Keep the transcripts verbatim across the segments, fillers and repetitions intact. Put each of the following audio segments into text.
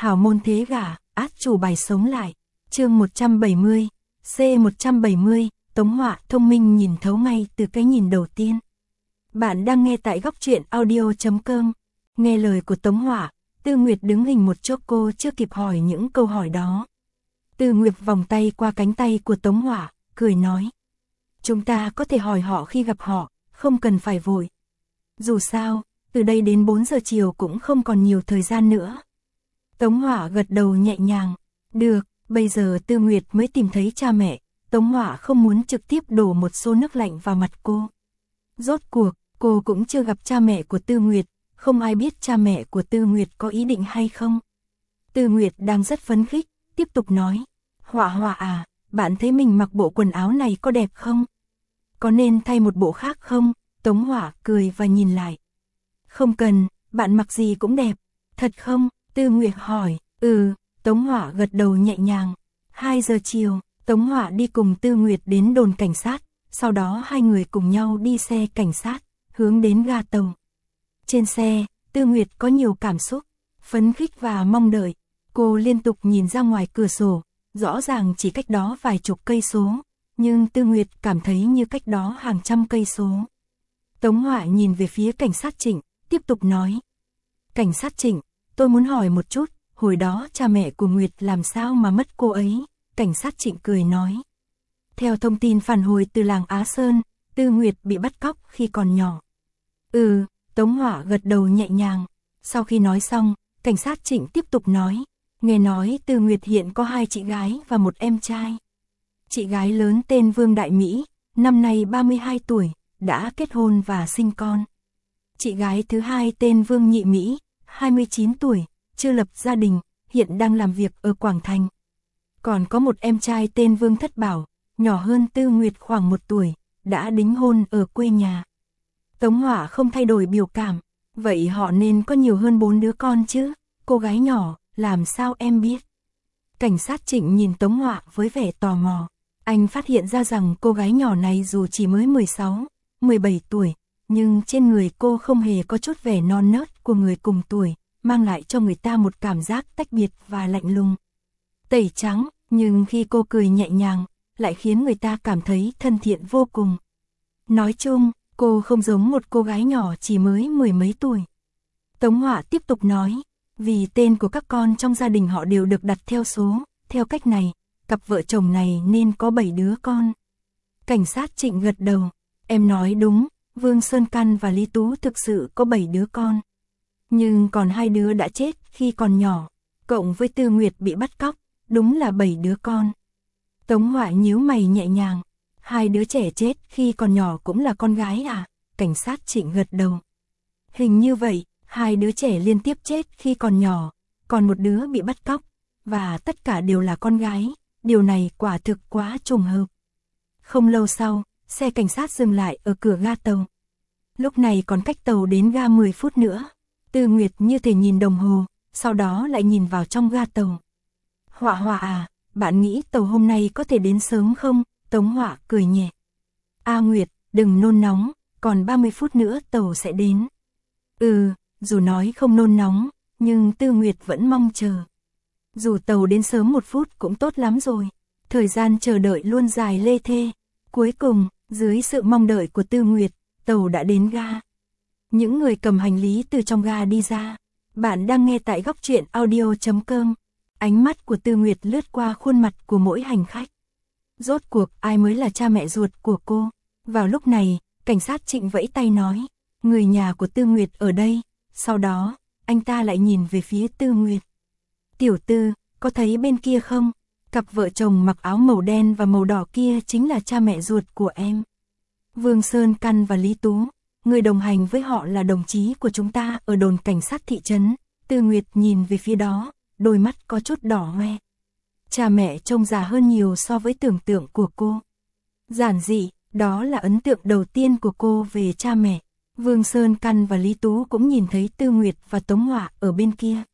Hảo môn thế gả, át chủ bài sống lại. Chương một trăm bảy mươi, C một trăm bảy mươi, Tống Họa thông minh nhìn thấu ngay từ cái nhìn đầu tiên. Bạn đang nghe tại góc truyện audio chấm com. Nghe lời của Tống Họa, Tư Nguyệt đứng hình một chốc, cô chưa kịp hỏi những câu hỏi đó. Tư Nguyệt vòng tay qua cánh tay của Tống Họa, cười nói. Chúng ta có thể hỏi họ khi gặp họ, không cần phải vội. Dù sao, từ đây đến bốn giờ chiều cũng không còn nhiều thời gian nữa. Tống Họa gật đầu nhẹ nhàng. Được, bây giờ Tư Nguyệt mới tìm thấy cha mẹ. Tống Họa không muốn trực tiếp đổ một xô nước lạnh vào mặt cô. Rốt cuộc, cô cũng chưa gặp cha mẹ của Tư Nguyệt, không ai biết cha mẹ của Tư Nguyệt có ý định hay không. Tư Nguyệt đang rất phấn khích, tiếp tục nói. Họa Họa à, bạn thấy mình mặc bộ quần áo này có đẹp không? Có nên thay một bộ khác không? Tống Họa cười và nhìn lại. Không cần, bạn mặc gì cũng đẹp. Thật không? Tư Nguyệt hỏi. Ừ, Tống Họa gật đầu nhẹ nhàng. hai giờ chiều, Tống Họa đi cùng Tư Nguyệt đến đồn cảnh sát, sau đó hai người cùng nhau đi xe cảnh sát, hướng đến ga tàu. Trên xe, Tư Nguyệt có nhiều cảm xúc, phấn khích và mong đợi. Cô liên tục nhìn ra ngoài cửa sổ, rõ ràng chỉ cách đó vài chục cây số, nhưng Tư Nguyệt cảm thấy như cách đó hàng trăm cây số. Tống Họa nhìn về phía cảnh sát Trịnh, tiếp tục nói. Cảnh sát Trịnh, tôi muốn hỏi một chút, hồi đó cha mẹ của Nguyệt làm sao mà mất cô ấy? Cảnh sát Trịnh cười nói. Theo thông tin phản hồi từ làng Á Sơn, Tư Nguyệt bị bắt cóc khi còn nhỏ. Ừ, Tống Họa gật đầu nhẹ nhàng. Sau khi nói xong, cảnh sát Trịnh tiếp tục nói. Nghe nói Tư Nguyệt hiện có hai chị gái và một em trai. Chị gái lớn tên Vương Đại Mỹ, năm nay ba mươi hai tuổi, đã kết hôn và sinh con. Chị gái thứ hai tên Vương Nhị Mỹ, hai mươi chín tuổi, chưa lập gia đình, hiện đang làm việc ở Quảng Thành. Còn có một em trai tên Vương Thất Bảo, nhỏ hơn Tư Nguyệt khoảng một tuổi, đã đính hôn ở quê nhà. Tống Họa không thay đổi biểu cảm. Vậy họ nên có nhiều hơn bốn đứa con chứ? Cô gái nhỏ, làm sao em biết? Cảnh sát Trịnh nhìn Tống Họa với vẻ tò mò. Anh phát hiện ra rằng cô gái nhỏ này dù chỉ mới mười sáu, mười bảy tuổi, nhưng trên người cô không hề có chút vẻ non nớt của người cùng tuổi, mang lại cho người ta một cảm giác tách biệt và lạnh lùng. Tẩy trắng, nhưng khi cô cười nhẹ nhàng, lại khiến người ta cảm thấy thân thiện vô cùng. Nói chung, cô không giống một cô gái nhỏ chỉ mới mười mấy tuổi. Tống Họa tiếp tục nói, vì tên của các con trong gia đình họ đều được đặt theo số, theo cách này, cặp vợ chồng này nên có bảy đứa con. Cảnh sát Trịnh gật đầu, em nói đúng, Vương Sơn Căn và Lý Tú thực sự có bảy đứa con. Nhưng còn hai đứa đã chết khi còn nhỏ, cộng với Tư Nguyệt bị bắt cóc, đúng là bảy đứa con. Tống Họa nhíu mày nhẹ nhàng, hai đứa trẻ chết khi còn nhỏ cũng là con gái à? Cảnh sát Trịnh gật đầu. Hình như vậy, hai đứa trẻ liên tiếp chết khi còn nhỏ, còn một đứa bị bắt cóc, và tất cả đều là con gái, điều này quả thực quá trùng hợp. Không lâu sau, xe cảnh sát dừng lại ở cửa ga tàu. Lúc này còn cách tàu đến ga mười phút nữa. Tư Nguyệt như thể nhìn đồng hồ, sau đó lại nhìn vào trong ga tàu. Họa Họa à, bạn nghĩ tàu hôm nay có thể đến sớm không? Tống Họa cười nhẹ. A Nguyệt, đừng nôn nóng, còn ba mươi phút nữa tàu sẽ đến. Ừ, dù nói không nôn nóng, nhưng Tư Nguyệt vẫn mong chờ. Dù tàu đến sớm một phút cũng tốt lắm rồi. Thời gian chờ đợi luôn dài lê thê. Cuối cùng, dưới sự mong đợi của Tư Nguyệt, tàu đã đến ga. Những người cầm hành lý từ trong ga đi ra. Bạn đang nghe tại góc truyện audio chấm com. Ánh mắt của Tư Nguyệt lướt qua khuôn mặt của mỗi hành khách. Rốt cuộc ai mới là cha mẹ ruột của cô? Vào lúc này, cảnh sát Trịnh vẫy tay nói. Người nhà của Tư Nguyệt ở đây. Sau đó, anh ta lại nhìn về phía Tư Nguyệt. Tiểu Tư, có thấy bên kia không? Cặp vợ chồng mặc áo màu đen và màu đỏ kia chính là cha mẹ ruột của em. Vương Sơn Căn và Lý Tú, người đồng hành với họ là đồng chí của chúng ta ở đồn cảnh sát thị trấn. Tư Nguyệt nhìn về phía đó, đôi mắt có chút đỏ hoe. Cha mẹ trông già hơn nhiều so với tưởng tượng của cô. Giản dị, đó là ấn tượng đầu tiên của cô về cha mẹ. Vương Sơn Căn và Lý Tú cũng nhìn thấy Tư Nguyệt và Tống Họa ở bên kia.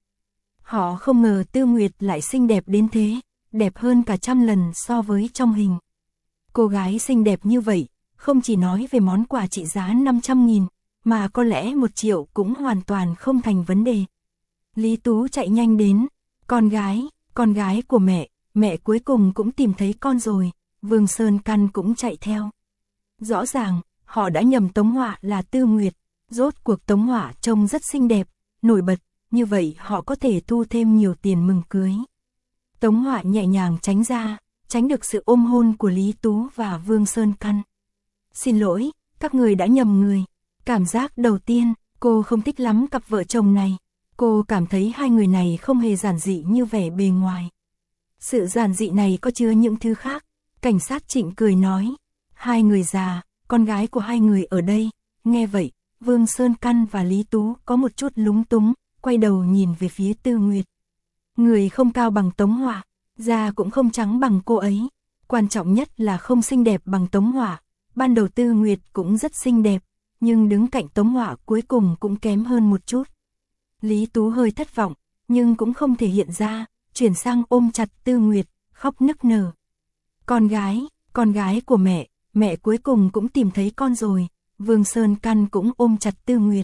Họ không ngờ Tư Nguyệt lại xinh đẹp đến thế, đẹp hơn cả trăm lần so với trong hình. Cô gái xinh đẹp như vậy, không chỉ nói về món quà trị giá năm trăm nghìn, mà có lẽ một triệu cũng hoàn toàn không thành vấn đề. Lý Tú chạy nhanh đến, Con gái, con gái của mẹ, mẹ cuối cùng cũng tìm thấy con rồi, Vương Sơn Căn cũng chạy theo. Rõ ràng, họ đã nhầm Tống Họa là Tư Nguyệt, rốt cuộc Tống Họa trông rất xinh đẹp, nổi bật, như vậy họ có thể thu thêm nhiều tiền mừng cưới. Tống Họa nhẹ nhàng tránh ra, tránh được sự ôm hôn của Lý Tú và Vương Sơn Căn. Xin lỗi, các người đã nhầm người. Cảm giác đầu tiên, cô không thích lắm cặp vợ chồng này. Cô cảm thấy hai người này không hề giản dị như vẻ bề ngoài. Sự giản dị này có chứa những thứ khác. Cảnh sát Trịnh cười nói, hai người già, con gái của hai người ở đây. Nghe vậy, Vương Sơn Căn và Lý Tú có một chút lúng túng, quay đầu nhìn về phía Tư Nguyệt. Người không cao bằng Tống Họa, da cũng không trắng bằng cô ấy. Quan trọng nhất là không xinh đẹp bằng Tống Họa. Ban đầu Tư Nguyệt cũng rất xinh đẹp, nhưng đứng cạnh Tống Họa cuối cùng cũng kém hơn một chút. Lý Tú hơi thất vọng, nhưng cũng không thể hiện ra, chuyển sang ôm chặt Tư Nguyệt, khóc nức nở. Con gái, con gái của mẹ, mẹ cuối cùng cũng tìm thấy con rồi, Vương Sơn Căn cũng ôm chặt Tư Nguyệt.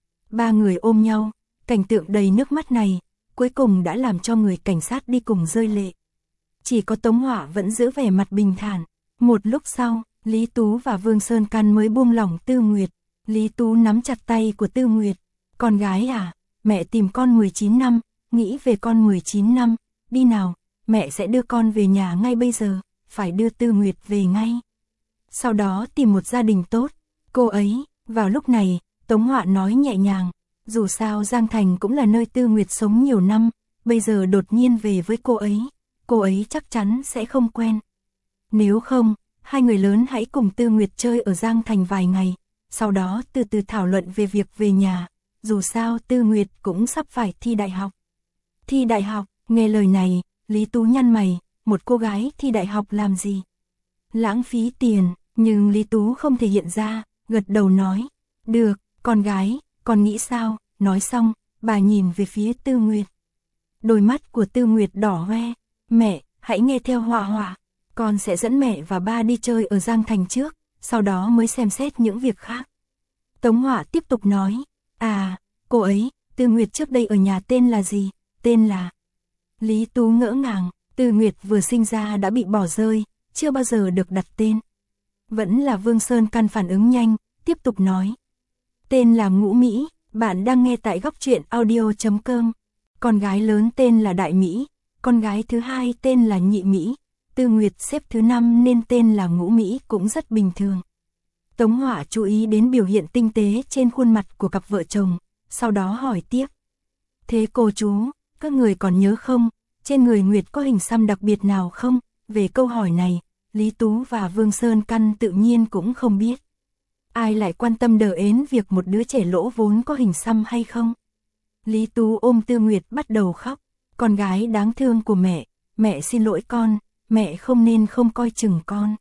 Ba người ôm nhau, cảnh tượng đầy nước mắt này, cuối cùng đã làm cho người cảnh sát đi cùng rơi lệ. Chỉ có Tống Họa vẫn giữ vẻ mặt bình thản. Một lúc sau, Lý Tú và Vương Sơn Căn mới buông lỏng Tư Nguyệt. Lý Tú nắm chặt tay của Tư Nguyệt. Con gái à, mẹ tìm con mười chín năm, nghĩ về con mười chín năm, đi nào, mẹ sẽ đưa con về nhà ngay bây giờ, phải đưa Tư Nguyệt về ngay. Sau đó tìm một gia đình tốt, cô ấy, vào lúc này, Tống Họa nói nhẹ nhàng, dù sao Giang Thành cũng là nơi Tư Nguyệt sống nhiều năm, bây giờ đột nhiên về với cô ấy, cô ấy chắc chắn sẽ không quen. Nếu không, hai người lớn hãy cùng Tư Nguyệt chơi ở Giang Thành vài ngày, sau đó từ từ thảo luận về việc về nhà, dù sao Tư Nguyệt cũng sắp phải thi đại học. Thi đại học, nghe lời này, Lý Tú nhăn mày, một cô gái thi đại học làm gì? Lãng phí tiền, nhưng Lý Tú không thể hiện ra, gật đầu nói, được, con gái, con nghĩ sao? Nói xong, bà nhìn về phía Tư Nguyệt. Đôi mắt của Tư Nguyệt đỏ hoe, mẹ, hãy nghe theo Họa Họa, con sẽ dẫn mẹ và ba đi chơi ở Giang Thành trước, sau đó mới xem xét những việc khác. Tống Họa tiếp tục nói, à, cô ấy, Tư Nguyệt trước đây ở nhà tên là gì? Tên là... Lý Tú ngỡ ngàng, Tư Nguyệt vừa sinh ra đã bị bỏ rơi, chưa bao giờ được đặt tên. Vẫn là Vương Sơn Căn phản ứng nhanh, tiếp tục nói. Tên là Ngũ Mỹ, bạn đang nghe tại góc truyện audio chấm com. Con gái lớn tên là Đại Mỹ, con gái thứ hai tên là Nhị Mỹ. Tư Nguyệt xếp thứ năm nên tên là Ngũ Mỹ cũng rất bình thường. Tống Họa chú ý đến biểu hiện tinh tế trên khuôn mặt của cặp vợ chồng, sau đó hỏi tiếp. Thế cô chú, các người còn nhớ không, trên người Nguyệt có hình xăm đặc biệt nào không? Về câu hỏi này, Lý Tú và Vương Sơn Căn tự nhiên cũng không biết. Ai lại quan tâm đờ ến việc một đứa trẻ lỗ vốn có hình xăm hay không? Lý Tú ôm Tư Nguyệt bắt đầu khóc. Con gái đáng thương của mẹ, mẹ xin lỗi con, mẹ không nên không coi chừng con.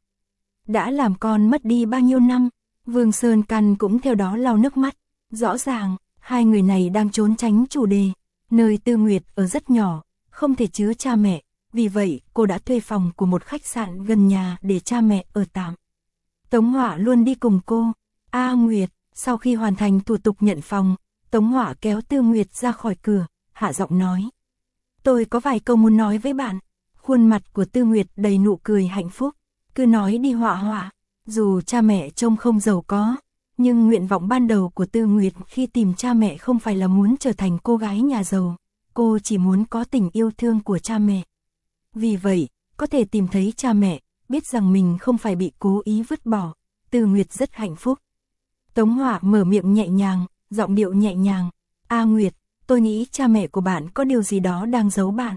Đã làm con mất đi bao nhiêu năm, Vương Sơn Căn cũng theo đó lau nước mắt. Rõ ràng, hai người này đang trốn tránh chủ đề. Nơi Tư Nguyệt ở rất nhỏ, không thể chứa cha mẹ, vì vậy cô đã thuê phòng của một khách sạn gần nhà để cha mẹ ở tạm. Tống Họa luôn đi cùng cô. A Nguyệt, sau khi hoàn thành thủ tục nhận phòng, Tống Họa kéo Tư Nguyệt ra khỏi cửa, hạ giọng nói. Tôi có vài câu muốn nói với bạn. Khuôn mặt của Tư Nguyệt đầy nụ cười hạnh phúc. Cứ nói đi Họa Họa. Dù cha mẹ trông không giàu có, nhưng nguyện vọng ban đầu của Tư Nguyệt khi tìm cha mẹ không phải là muốn trở thành cô gái nhà giàu. Cô chỉ muốn có tình yêu thương của cha mẹ. Vì vậy, có thể tìm thấy cha mẹ, biết rằng mình không phải bị cố ý vứt bỏ. Tư Nguyệt rất hạnh phúc. Tống Họa mở miệng nhẹ nhàng, giọng điệu nhẹ nhàng. A Nguyệt, tôi nghĩ cha mẹ của bạn có điều gì đó đang giấu bạn.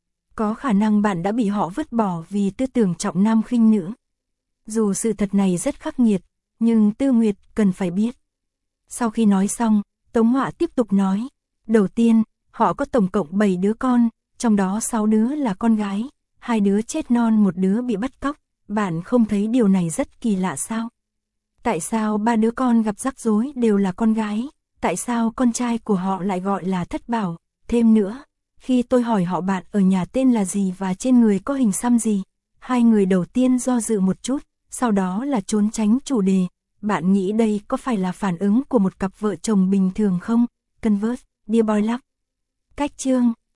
Có khả năng bạn đã bị họ vứt bỏ vì tư tưởng trọng nam khinh nữ. Dù sự thật này rất khắc nghiệt, nhưng Tư Nguyệt cần phải biết. Sau khi nói xong, Tống Họa tiếp tục nói. Đầu tiên, họ có tổng cộng bảy đứa con, trong đó sáu đứa là con gái, hai đứa chết non một đứa bị bắt cóc. Bạn không thấy điều này rất kỳ lạ sao? Tại sao ba đứa con gặp rắc rối đều là con gái? Tại sao con trai của họ lại gọi là Thất Bảo? Thêm nữa, khi tôi hỏi họ bạn ở nhà tên là gì và trên người có hình xăm gì, hai người đầu tiên do dự một chút, sau đó là trốn tránh chủ đề. Bạn nghĩ đây có phải là phản ứng của một cặp vợ chồng bình thường không? Converse, Dear Boy Love. Cách chương